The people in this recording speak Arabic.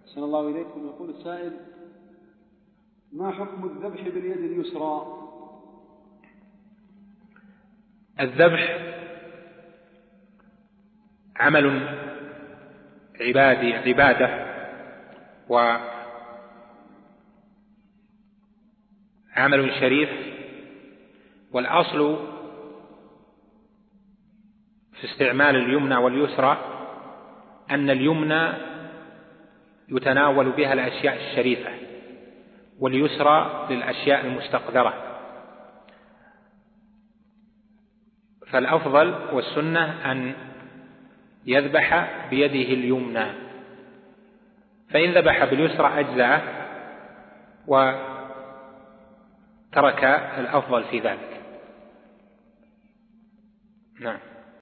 أحسن الله إليكم. يقول السائل: ما حكم الذبح باليد اليسرى؟ الذبح عمل عبادة وعمل شريف، والأصل في استعمال اليمنى واليسرى أن اليمنى يتناول بها الأشياء الشريفة، واليسرى للأشياء المستقذرة. فالأفضل والسنة أن يذبح بيده اليمنى، فإن ذبح باليسرى أجزأه وترك الأفضل في ذلك. نعم.